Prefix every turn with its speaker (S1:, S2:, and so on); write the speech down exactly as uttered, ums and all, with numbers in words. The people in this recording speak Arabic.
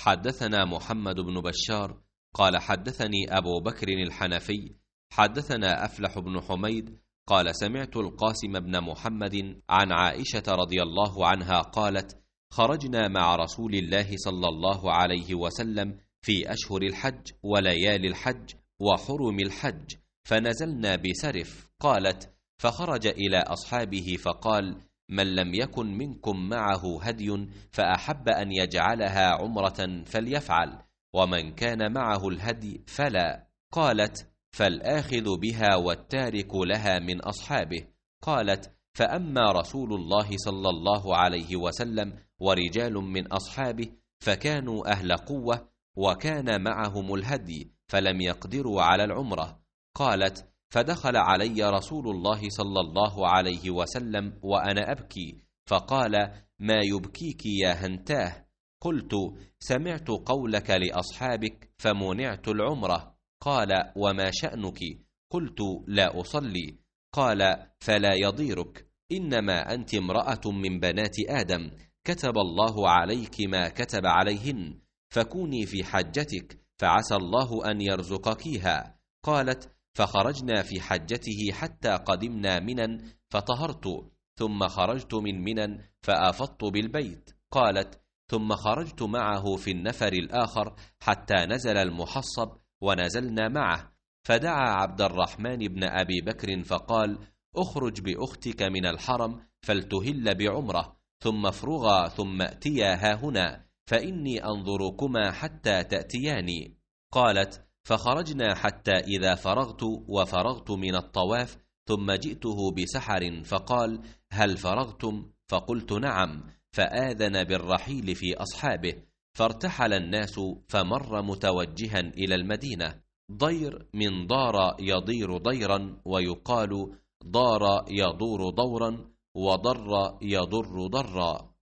S1: حدثنا محمد بن بشار قال حدثني أبو بكر الحنفي حدثنا أفلح بن حميد قال سمعت القاسم بن محمد عن عائشة رضي الله عنها قالت خرجنا مع رسول الله صلى الله عليه وسلم في أشهر الحج وليالي الحج وحرم الحج، فنزلنا بسرف. قالت فخرج إلى أصحابه فقال من لم يكن منكم معه هدي فأحب أن يجعلها عمرة فليفعل، ومن كان معه الهدي فلا. قالت فالآخذ بها والتارك لها من أصحابه. قالت فأما رسول الله صلى الله عليه وسلم ورجال من أصحابه فكانوا أهل قوة وكان معهم الهدي فلم يقدروا على العمرة. قالت فدخل علي رسول الله صلى الله عليه وسلم وأنا أبكي فقال ما يبكيك يا هنتاه؟ قلت سمعت قولك لأصحابك فمنعت العمرة. قال وما شأنك؟ قلت لا أصلي. قال فلا يضيرك، إنما أنت امرأة من بنات آدم كتب الله عليك ما كتب عليهن، فكوني في حجتك فعسى الله أن يرزقكيها. قالت فخرجنا في حجته حتى قدمنا منا فطهرت، ثم خرجت من منا فآفضت بالبيت. قالت ثم خرجت معه في النفر الآخر حتى نزل المحصب ونزلنا معه، فدعا عبد الرحمن بن أبي بكر فقال اخرج بأختك من الحرم فلتهل بعمرة، ثم افرغا ثم ائتيا هاهنا فإني أنظركما حتى تأتياني. قالت فخرجنا حتى إذا فرغت وفرغت من الطواف ثم جئته بسحر فقال هل فرغتم؟ فقلت نعم، فآذن بالرحيل في أصحابه، فارتحل الناس فمر متوجها إلى المدينة. ضير من دار يضير ضيرا، ويقال دار يدور دورا، وضر يضر ضرا.